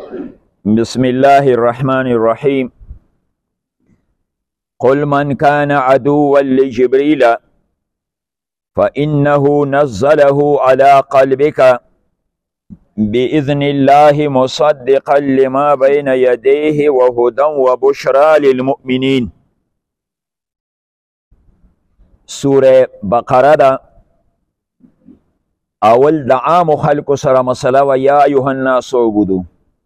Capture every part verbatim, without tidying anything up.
بسم الله الرحمن الرحيم. قل من كان عدوا لجبريل فإنه نزله على قلبك بإذن الله مصدقا لما بين يديه وهدى وبشرى للمؤمنين. سورة بقرة دا اول د عام خلق سره مسله و یا ایها الناس اعبدوا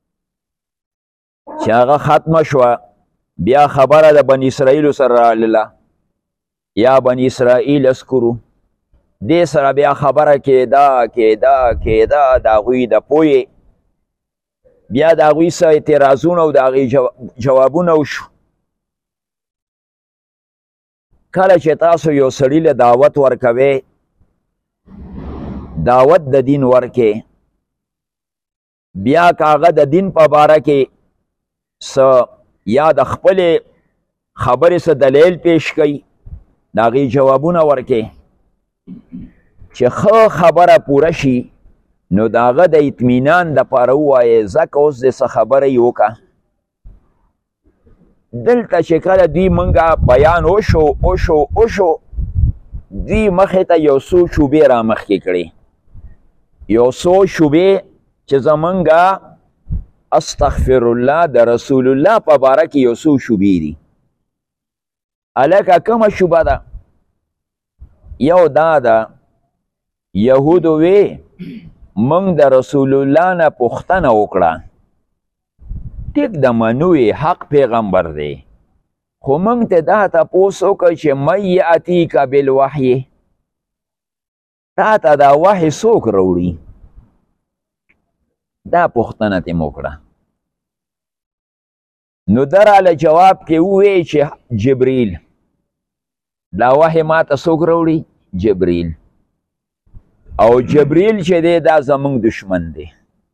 چې هغه ختمه شوه، بیا خبره د بني اسرائیلو سره راغله یا بني اسرائیل اذکروا، دې سره بیا خبره کېده کېده کېده د هغوی د پوهې، بیا د هغوی څه اعتراضونه او د هغې جوابونه وشو. کله چې تاسو یو سړي له دعوت ورکوئ، دعوت د دین ورکې، بیا که هغه د دین په باره کې څه یا د خپلې خبرې څه دلیل پیش کوي، د هغې جوابونه ورکې. چې ښه خبره پوره شي نو د هغه د اطمینان دپاره ووایې ځکه اوس دې څه خبره یې وکړه. دلته چې کله دوی مونږه بیان وشو وشو وشو دوی مخې ته یو څو شوبې را مخکې کړې، یو څو شوبې چې زمونږه استغفر الله د رسول الله په باره کې یو څو شوبې دي. هلکه کومه شوبه ده؟ یو دا ده یهودو وی مونږ د رسول الله نه پوښتنه وکړه، ټیک د منوی حق پیغمبر دی، خو مونږ ته دا تپوس وکړ چې من یأتیک بالوحی، تا ته دا وحی څوک راوړي؟ دا پوښتنه ترې وکړه. نو ده راله جواب کې ووی چې جبریل، دا وحی ما ته څوک راوړي؟ جبریل. او جبریل چې دی دا زمونږ دشمن دی،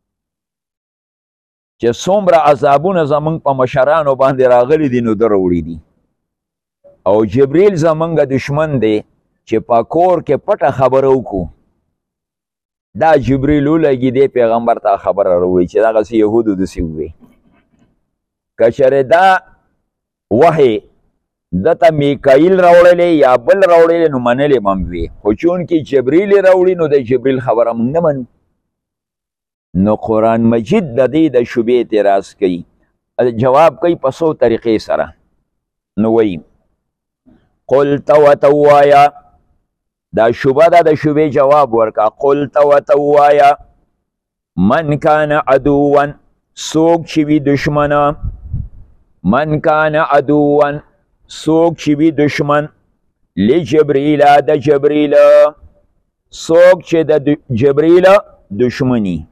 چې څومره عذابونه زمونږ په مشرانو باندې راغلي دي نو ده راوړي دي. او جبریل زمونږ دشمن دی چې په کور کې پټه خبره وکړو، دا جبریل ولګي دی پیغمبر ته خبره راوړي چې دغسې یهودو داسې ووی. که چېرې دا وحی دته میکایل راوړلی یا بل راوړلی نو منلی به هم وي، خو چونکې جبریل یې راوړي نو د جبریل خبره موږ نه منو. نو قرآن مجید د دې د شبې اعتراض کوي، جواب کوي په څو طریقې سره. نو وایي قل ته ورته ووایه، دا شبه ده د شبې جواب ورکه. قل ته ورته ووایه من کان عدوا، څوک چې وي دشمنه، من کان عدوا څوک چې وي دشمن، لجبریله د جبریله، څوک چې د جبریله دشمنی.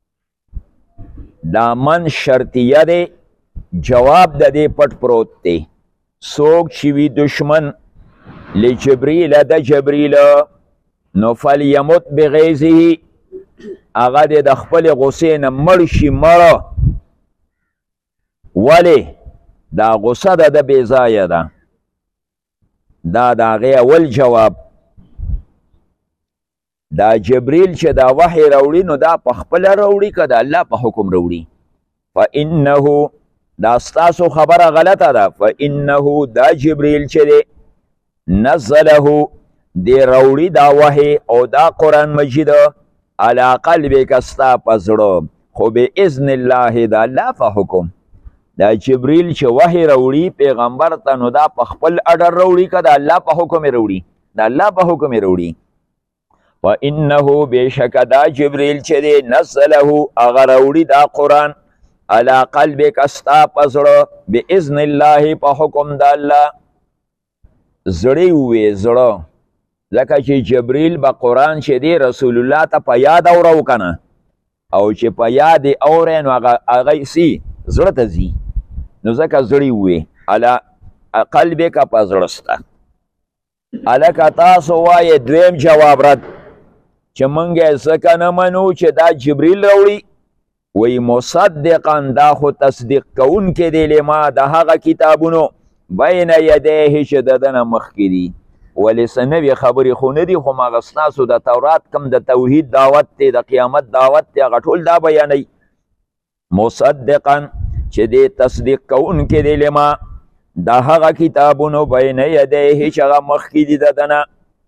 دا من شرطیه دی، جواب د دې پټ پروت دی. څوک چې وي دشمن لجبریله د جبریله، نو فلیمت بغیظه، هغه دې د خپلې غصې نه مړ شي مړه. ولې؟ دا غصه ده د بې ځایه ده. دا د هغې اول جواب. دا جبریل چې دا وحی راوړي نو دا په خپله راوړي که د الله په حکم راوړي؟ فانه، دا ستاسو خبره غلطه ده. فانه دا جبریل چې دی نزله، دی راوړي دا وحی او دا قرآن مجید علی قلبک ستا په زړه، خو باذن الله د الله په حکم. دا جبریل چې وحی راوړي پیغمبر ته نو دا په خپل اډر راوړي که د الله په حکم یې راوړي؟ د الله په حکم یې راوړي. وانه بېشکه دا جبریل چې دی نزله، هغه راوړي دا قرآن علی قلبک ستا په زړه، باذن الله په حکم د الله. زړی ووی زړه، ځکه چې جبریل به قرآن چې دی رسول الله ته په یاد اورو که نه، او چې په یاد یې اورئ نو هغه سی زړه ته ځي، نو ځکه زړی ووی علی قلبک په زړه ستا. هلکه تاسو وایې دویم جواب رد چې موږ یې ځکه نه منو چې دا جبریل راوړي، وی مصدقا دا خو تصدیق کوونکی دی لما د هغه کتابونو بین یدیه چې د ده نه مخکې دي. ولې څه نوې خبرې خو نه دي، خو هغه ستاسو د تورات کم د توحید دعوت دی، د قیامت دعوت دی، هغه ټول دا بیانوي. مصدقا چې دې تصدیق کوونکی دی لما دا هغه کتابونو بین یدیه چې هغه مخکې دي د ده نه.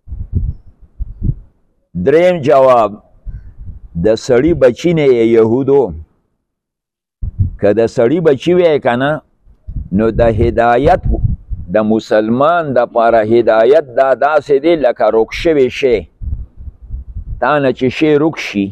دریم جواب د سړي بچی نه یهودو که د سړي بچی وی که نه نو د هدایت د مسلمان د پاره هدایت دا داسې دی لکه رک شوی شی تا نه چې شی رک شي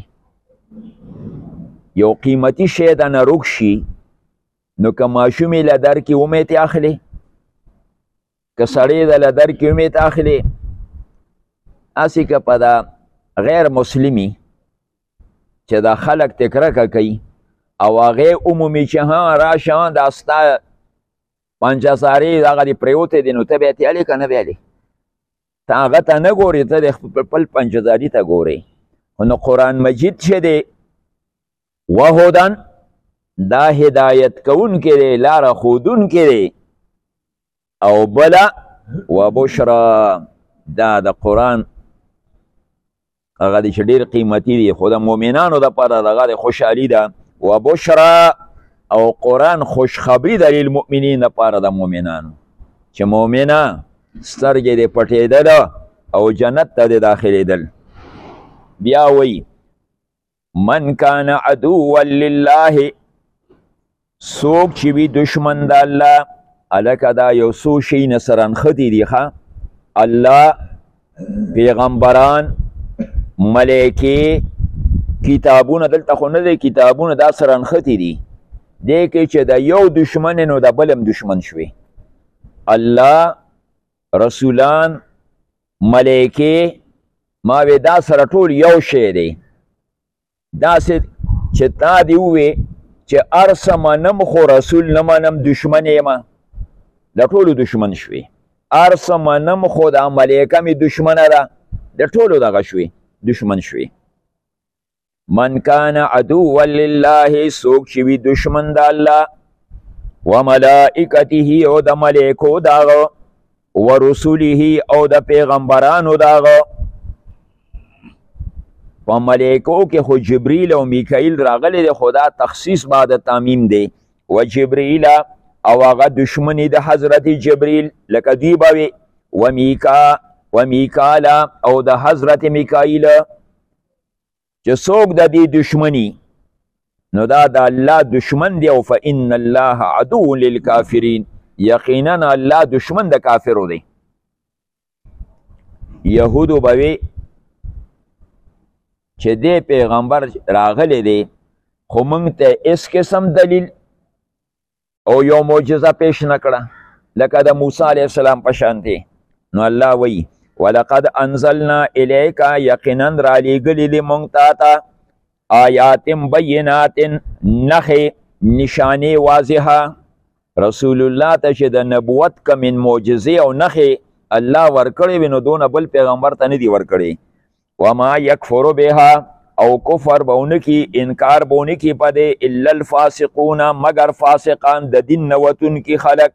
یو قیمتي شی د نه رک شي نو که ماشوم یې له درکې امید اخلي که سړی د له درکې امید اخلي هسې که په دا غیر مسلمي چې دا خلک تکرکه کوي او هغې عمومي چې ها راشه دا ستا پنجهزارې دغه دې پرېوتی دی نو ته بیا تیالې که نه بیالې ته هغه ته نه ګورې ته د خپل پنجهزاري ته ګورې خو نو قرآن مجید چې دی وهدن دا هدایت کوونکی دی لاره ښودونکی دی او بله وبشرا دا د قرآن هغه دی چې ډېر قیمتي دی خو د مؤمنانو دپاره دغه د خوشحالي ده وبشرا او قرآن خوشخبری د للمؤمنین دپاره د مؤمنانو چې مؤمنه سترګې دې پټېدله او جنت ته دې داخلېدل. بیا وی من کان عدوا لله څوک چې وي دشمن د الله هلکه دا یو څو شي نه سره نښتي دي ښه الله پیغمبران ملایکې کتابونه دلته خو نه دی کتابونه دا سره نښتي دي دی کې چې د یو دشمن نو د بل هم دشمن شوي الله رسولان ملایکې ما وی دا سره ټول یو شی دی داسې چې تا دې ووې چې هر څه منم خو رسول نه منم دشمن یم د ټولو دشمن شوي هر څه منم خو دا ملایکه مې دشمنه ده د ټولو دغه شوي دشمن شوي. من کان عدوا لله څوک چې وي دشمن د الله و ملائکته او د ملایکو داغه و رسوله او د پیغمبرانو داغه په ملایکو کې خو جبریل او میکائیل راغلی دی خو دا تخصیص بعد تعمیم دی و جبریل او هغه دشمنی د حضرت جبریل لکه دوی به وي و میکا و میکالا او د حضرت میکائیل چې څوک د دې دشمنی نو دا د الله دشمن دی او فإن الله عدو للکافرین یقینا الله دشمن د کافرو دی. یهودو به وی چې دې پیغمبر راغلی دی خو موږ ته هېڅ قسم دلیل او یو معجزه پیش نه کړه لکه د موسی علیه السلام په شانتې نو الله وی ولقد انزلنا الیک یقینا رالیږلي دي موږ تا ته آیات بینات نښې نشانې واضحه رسول الله ته چې د نبوت کمې معجزې او نښې الله ورکړې وي نو دونه بل پیغمبر ته نه دي ورکړې. وما یکفر بها او کفر به ونه کي انکار به ونه کي په دې الا الفاسقون مگر فاسقان د دین نه وتونکي خلک.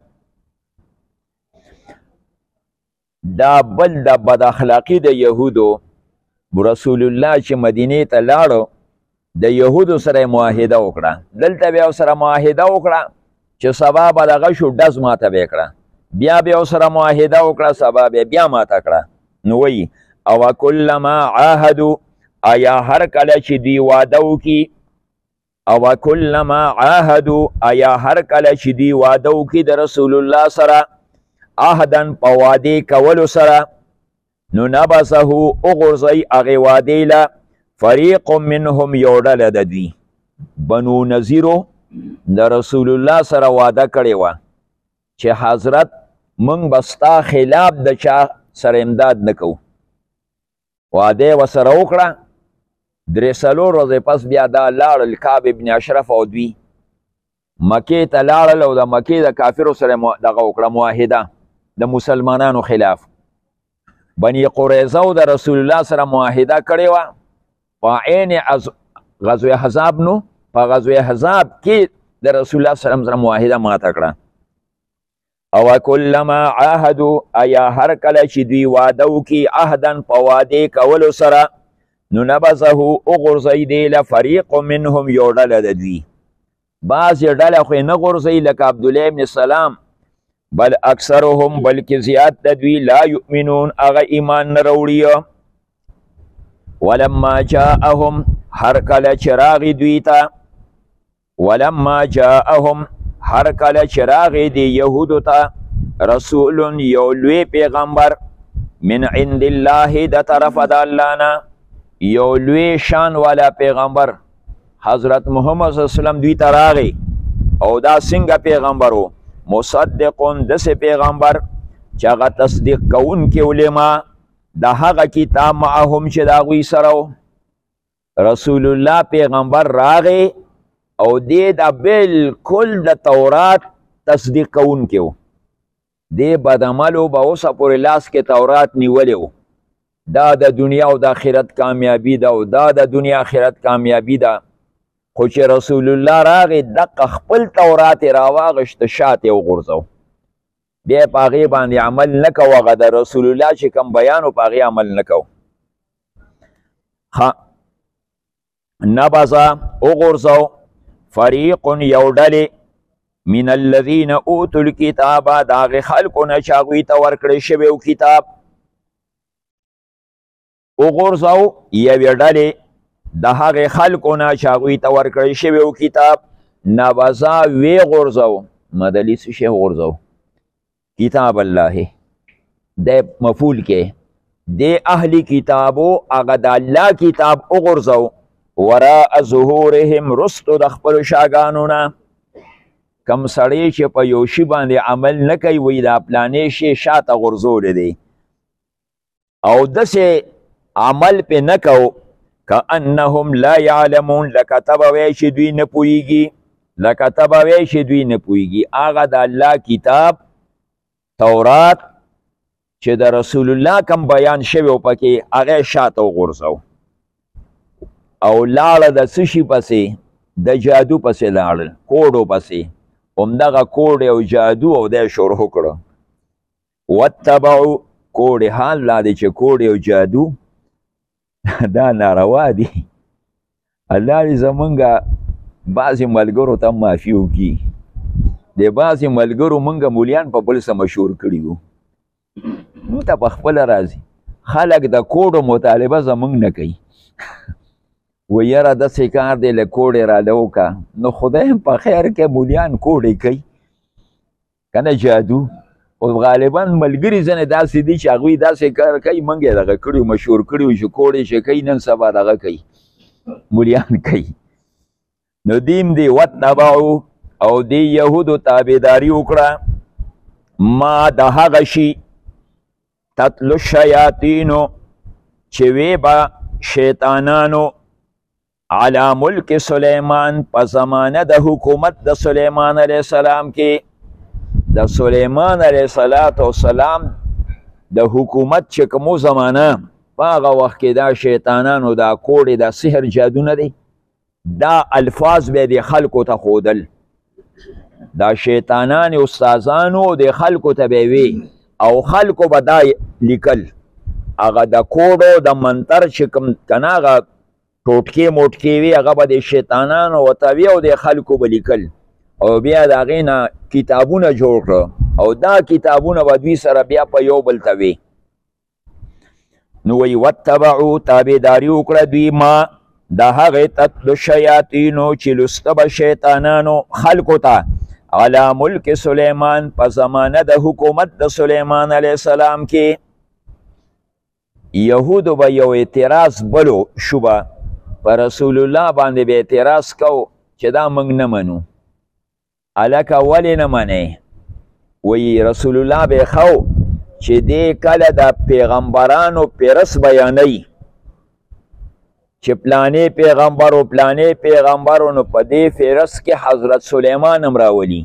دا بل د بد اخلاقی د یهودو رسول الله چې مدینې ته لاړو د یهودو سره معاهده وکړه دلته بیا سره معاهده وکړه چې سبا به دغه شو ډز ماته به کړه بیا بیا سره معاهده وکړه سبا بیا بیا ماته کړه نو وایي او کلما عاهدو آیا هر کله چې دوی واده وکړي او کلما عاهدو آیا هر کله چې دوی واده وکړي د رسول الله سره عهدن په وعدې کولو سره نو نبسه وغورځوي هغې وعدې له فریق منهم یو ډله د دوی بنو نذیرو د رسول الله سره واده کړې وه چې حضرت موږ به ستا خلاف د چا سره امداد نه کوو واده یې ورسره وکړه درې څلور ورځې پس بیا دا لاړل کعب ابن اشرف او دوی مکې ته لاړل او د مکې د کافرو سره دغه وکړه معاهده د مسلمانانو خلاف بني قریظه او د رسول الله سره معاهده کړې وه په عین غزوه احزاب نو په غزوه احزاب کې د رسول الله سلام سره معاهده ماته کړه او کلما عاهدو ایا هر کله چې دوی واده وکړي عهدن په وعدې کولو سره نو نبذه وغورځوي دی له فریق منهم یو ډله د دوی بعضې ډله خو یې نه غورځوي لکه عبدالله ابن سلام بل اکثرهم بلکې زیات د دوی لا یؤمنون هغه ایمان نه راوړي ولما جاءهم هر کله چې راغی دوی ته ولما جاءهم هر کله چې راغی د یهودو ته رسول یو لوی پیغمبر من عند الله د طرفه د الله نه یو لوی شان والا پیغمبر حضرت محمد صلی الله علیه وسلم دوی ته راغی او دا څنګه پیغمبر و مصدقون داسې پیغمبر چې هغه تصدیق کوونکی ولما د هغه کتاب معهم چې د هغوی سره و رسول الله پیغمبر راغی او دې د بالکل د تورات تصدیق کوونکی و دې بدعملو به اوسه پورې لاس کې تورات نیولی و دا د دنیا او د آخرت کامیابي ده او دا د دنیا آخرت کامیابي ده خو چې رسول الله راغی دقه خپل تورات یې راواغېشته شات یې وغورځو بیا یې په هغې باندې عمل نه کوو هغه د رسول الله چې کوم بیان و په هغې عمل نه کوو نبذه وغورځو فریق یو ډلې من الذین اوتوا الکتاب د هغې خلکو نه چې هغوی ته ورکړی شوی و کتاب وغورځو یوې ډلې د هغې خلکو نه چې هغوی ته ورکړی شوی و کتاب نبذه ویې غورځو مدلي څه شی غورځو کتاب الله دی مفعول کې دی اهل کتابو هغه د الله کتاب وغورځو وراء ظهورهم رستو د خپلو شاګانو نه کم سړی چې په یو شي باندې عمل نه کوي وایي دا پلانې شی شاته غورځولی دی او داسې عمل پې نه کو کانهم لا یعلمون لکه ته به وایې چې دوی نه پوهېږي لکه ته به وایې چې دوی نه پوهېږي هغه د الله کتاب تورات چې د رسول الله کم بیان شوی و پکې هغه شاته وغورځو او لاړه د څه شي پسې د جادو پسې لاړل کوډو پسې همدغه کوډ او جادو او دی شروع کړه واتبعو کوډ حال لا دی چې کوډ او جادو دا ناروا دي الله دې زمونږ بعضې ملګرو ته معافي وکړي د بعضې ملګرو مونږ مولیان په بل څه مشهور کړي وو مونږ ته په خپله راځي خلک د کوډو مطالبه زمونږ نه کوي و یاره داسې کار دی له کوډې راله وکړه نو خدای هم په خیر کې مولیان کوډې کوي که نه جادو خو غالبا ملګري ځینې داسې دي چې هغوی داسې کار کوي موږ یې دغه کړي مشهور کړي چې کوډې چې کوي نن سبا دغه کوي مولیان کوي نو دیم دی واتبعو او دی یهودو تابعداري وکړه ما د هغه شي تتلو الشیاطینو چې وی به شیطانانو علی ملک سلیمان په زمانه د حکومت د سلیمان علیه السلام کې د سلیمان علیه السلام د حکومت چې کومو زمانه په هغه وخت کې دا شیطانانو دا کوډې دا سحر جادو نه دی دا الفاظ به د خلکو ته ښودل دا شیطانان استادانو د خلکو ته به وي او خلکو به دا لیکل هغه د کوډو د منتر چې کوم کنه هغه ټوټکې موټکې وي هغه به د شیطانانو ورته وي او د خلکو به لیکل او بیا د هغې نه کتابونه جوړ کړه او دا کتابونه به دوی سره بیا په یو بل ته وي نو وایي واتبعو تابعداري وکړه دوی ما د هغې تتلو شیاطینو چې لسته به شیطانانو خلکو ته علی ملک سلیمان په زمانه د حکومت د سلیمان علیه السلام کې یهودو به یو اعتراض بلو شوبه په رسول الله باندې به اعتراض کو چې دا موږ نه منو هلکه ولې نه منئ وایي رسول الله به خو چې دې کله د پیغمبرانو پیرس بیانوي چې پلانې پیغمبر و پلانې پیغمبر نو په دې فهرست کې حضرت سلیمان هم راولي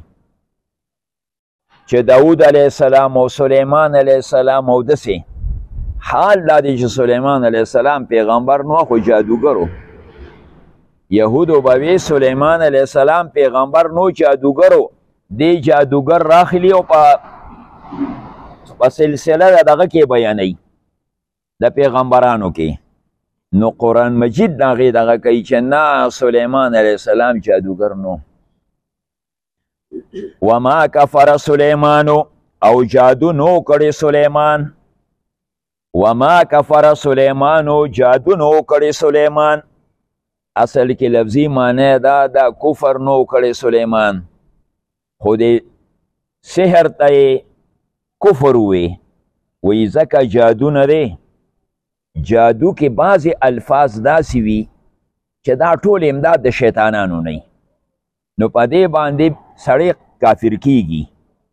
چې داود علیه السلام او سلیمان علیه السلام او داسې حال دا دی چې سلیمان علیه السلام پیغمبر نو خو جادوګر و یهودو به وی سلیمان علیه السلام پیغمبر نو جادوګر و دی جادوګر راخلي او په په سلسله د دغه کې بیانوي د پیغمبرانو کې نو قرآن مجید د هغې دغه کوي چې نه سلیمان علیه السلام جادوګر نو وما کفر سلیمانو او جادو نو کړی سلیمان وما کفر سلیمانو جادو نو کړی سلیمان اصل کې لفظي معنی دا دا کفر نو کړی سلیمان خو دې سحر ته کفر وی وی ځکه جادو نه دی جادو کې بعضې الفاظ داسې وي چې دا ټول امداد د شیطانانو نه نو په دې باندې سړی کافر کیږي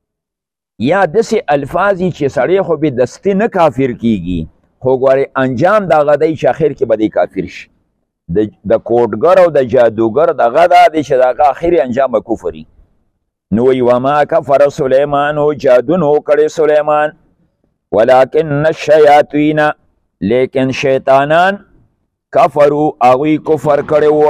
یا داسې الفاظ چې سړی خو به دستي نه کافر کیږي خو ګورې انجام دغه دی چې اخر کې به دی کافر شي د کوډګر او د جادوګر دغه دا دی چې دغه اخري انجام به کفري نو وی وما کفر سلیمان جادو نو کړی سلیمان ولکن الشیاطین لیکن شیطانان کفرو اغوی کفر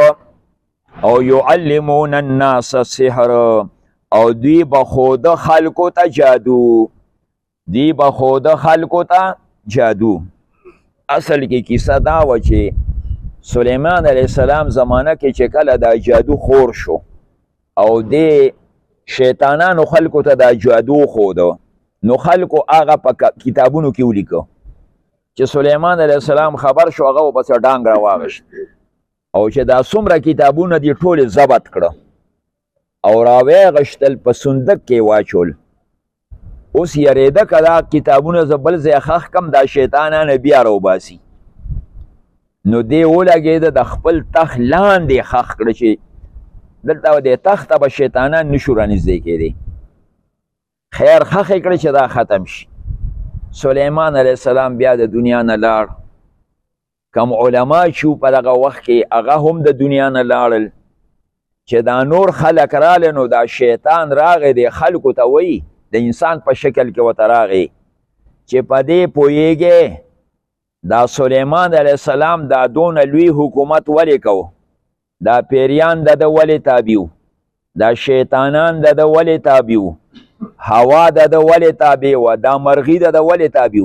کړی او یعلمون الناس السحر او دوی به خود خلکو ته جادو دوی به خود خلکو ته جادو اصل کې کیسه دا و چې سلیمان علیه السلام زمانه کې چې کله دا جادو خور شو او دی شیطانانو خلکو ته دا جادو خوده نو خلکو هغه په کتابونو کې ولیکه چې سلیمان علیه السلام خبر شو هغه پس ډانګ راواغشت او چې دا څومره کتابونه دي ټول ضبط کړه او راویې غشتل په صندوق کې واچول اوس یریده که دا کتابونه زه بل ځای ښخ کم دا شیطانانه بیا راوباسي نو دی ولګېده د خپل تخت لاندې ښخ کړه چې دلته د تخته به شیطانان نشو رانږدې کېدی خیر ښخ یې کړه چې دا ختم شي سلیمان علیه السلام بیا د دنیا نه لاړ کم علما چې په دغه وخت کې هغه هم د دنیا نه لاړل چې دا نور خلک راغلی نو دا شیطان راغی دی خلکو ته وایي د انسان په شکل کې ورته راغی چې په دې پوهیږې دا سلیمان علیه السلام دا دونه لوی حکومت ولې کو دا پیریان د ده ولې تابع دا شیطانان د ده ولې تابع هوا د ده ولې تابع وه دا مرغي د ده ولې تابع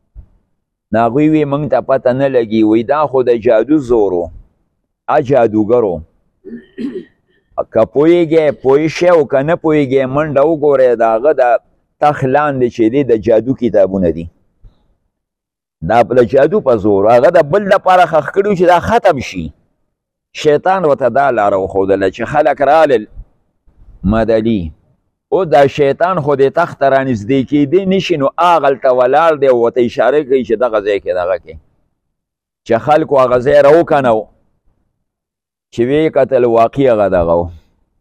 نو هغوی وی موږ ته پته نه لګي وی دا خو د جادو زور و ا جادوګرو که پوهیږئ پوه شئ او که نه پوهیږئ منډه وګورئ د هغه د تخت لاندې چې دی د جادو کتابونه دي دا د جادو په زور هغه د بل لپاره ښخ کړي چې دا ختم شي شیطان ورته دا لاره وښودله چې خلک رالل مدلي او دا شیطان خو د تخت ته رانږدې کېدی نشي نو هغلته ولاړ دی ورته اشاره کوي چې دغه ځای کې دغه کې چې خلکو هغه ځای راوکنو چې ویې کتل واقع هغه دغه و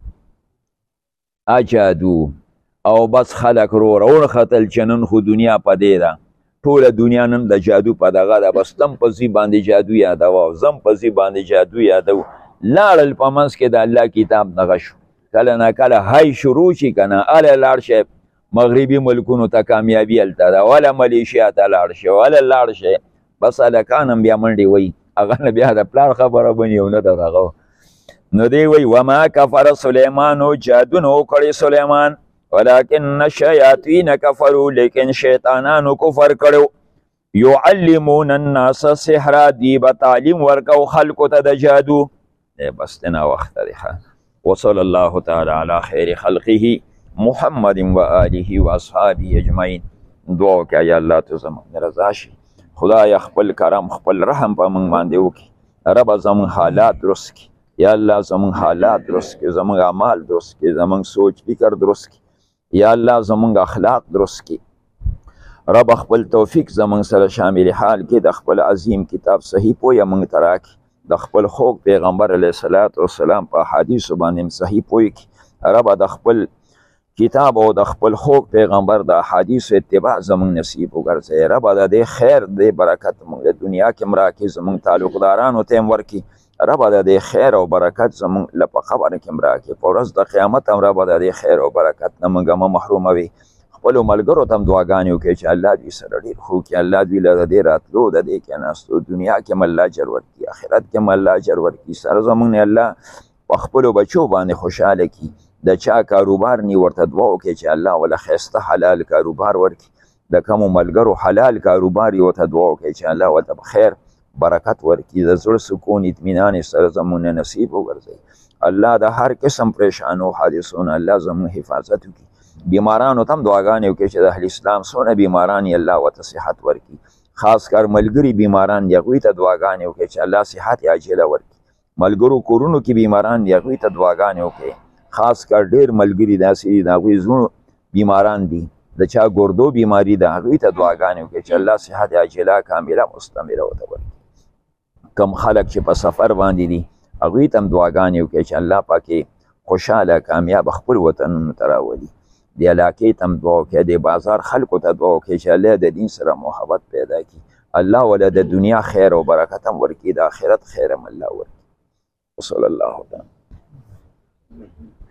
جادو او بس خلک رو راونښتل چې نن خو دنیا په دې ده ټوله دنیا نن د جادو په دغه ده بس تم په ځي باندې جادو یادوه او زم په ځي باندې جادو یادو لاړل په منځ کې د الله کتاب دغه شو کله نه کله های شروع شي که نه هله لاړ شئ مغربي ملکونو ته کامیابي هلته ده وله ملیشیا ته لاړ شئ وله لاړ شئ بس هلکان هم بیا منډې وایي هغه نه بیا د پلار خبره بني او نه د دغه نو دی وی وما کفر سلیمانو جادو نو کړی سلیمان ولکن الشیاطین کفروا لیکن شیطانانو کفر کړو یعلمون الناس السحر دی به تعلیم ورکو خلکو ته د جادو بس دنا وخت دی وصلی الله تعالی علی خیر خلقه محمد و آله و اصحابه اجمعین دعا وکړه یا الله ته زموږ رضا شي خدای خپل کرم خپل رحم په موږ باندې وکړي رب زموږ حالات درست کړي یا الله زموږ حالات درست کړي زموږ اعمال درست کړي زموږ سوچ فکر درست کړي یا الله زموږ اخلاق درست کړي رب خپل توفیق زموږ سره شامل حال کې د خپل عظیم کتاب صحیح پوهه موږ ته راکړي د خپل خوږ پیغمبر علیه الصلاة والسلام په احادیثو باندې صحیح پوهه کړي رب د خپل کتاب او د خپل خوږ پیغمبر د احادیثو اتباع زموږ نصیب وګرځوي رب د دې خیر د برکت موږ د دنیا کې هم راکړي زموږ تعلقدارانو ته هم ورکړي رب د دې خیر او برکت زموږ له په خبره کې هم راکړي په ورځ د قیامت هم رب د دې خیر او برکت نه موږ مه محروموي خپلو ملګرو ته هم دعاګانې وکړي چې الله دوی سره ډېر ښه وکړي الله دوی له د دې راتلو د دې کېناستو دنیا کې هم الله اجر ورکړي آخرت کې هم الله اجر ورکړي سره زموږ نه الله په خپلو بچو باندې خوشحاله کړي د چا کاروبار نی ورته دعا وکړي چې الله وله ښایسته حلال کاروبار ورکړي د کومو ملګرو حلال کاروبار یې ورته دعا وکړي چې الله ورته خیر برکت ورکړي د زړه سکون اطمینان سره زموږ نه نصیب وګرځوي الله د هر قسم پریشانو حادثونو الله زموږ حفاظت وکړي. بیمارانو ته هم دعاګانې وکړي چې د اهل اسلام څونه بیماران یې الله ورته صحت ورکړي. خاص کر ملګري بیماران دي هغوی ته دعاګانې وکړي چې الله صحت عاجله ورکړي. ملګرو کورونو کې بیماران دي هغوی ته دعاګانې وکړي. خاص کر ډېر ملګري داسې دي د هغوی زړونو بیماران دي، د چا ګردو بیماري ده، هغوی ته دعاګانې وکړي چې الله صحت عاجله کامله مستمره ورته ورکړي. کم خلک چې په سفر باندې دي هغوی ته هم دعاګانې وکړي چې الله پاکې خوشحاله کامیاب خپل وطنونو ته راولي. د علاقې ته هم دعا وکړي، د بازار خلکو ته دعا وکړي چې الله د دین سره محبت پیدا کړي. الله ولا د دنیا خیر او برکت هم ورکړي، د آخرت خیر هم الله ورکړي. وصلی الله تعالی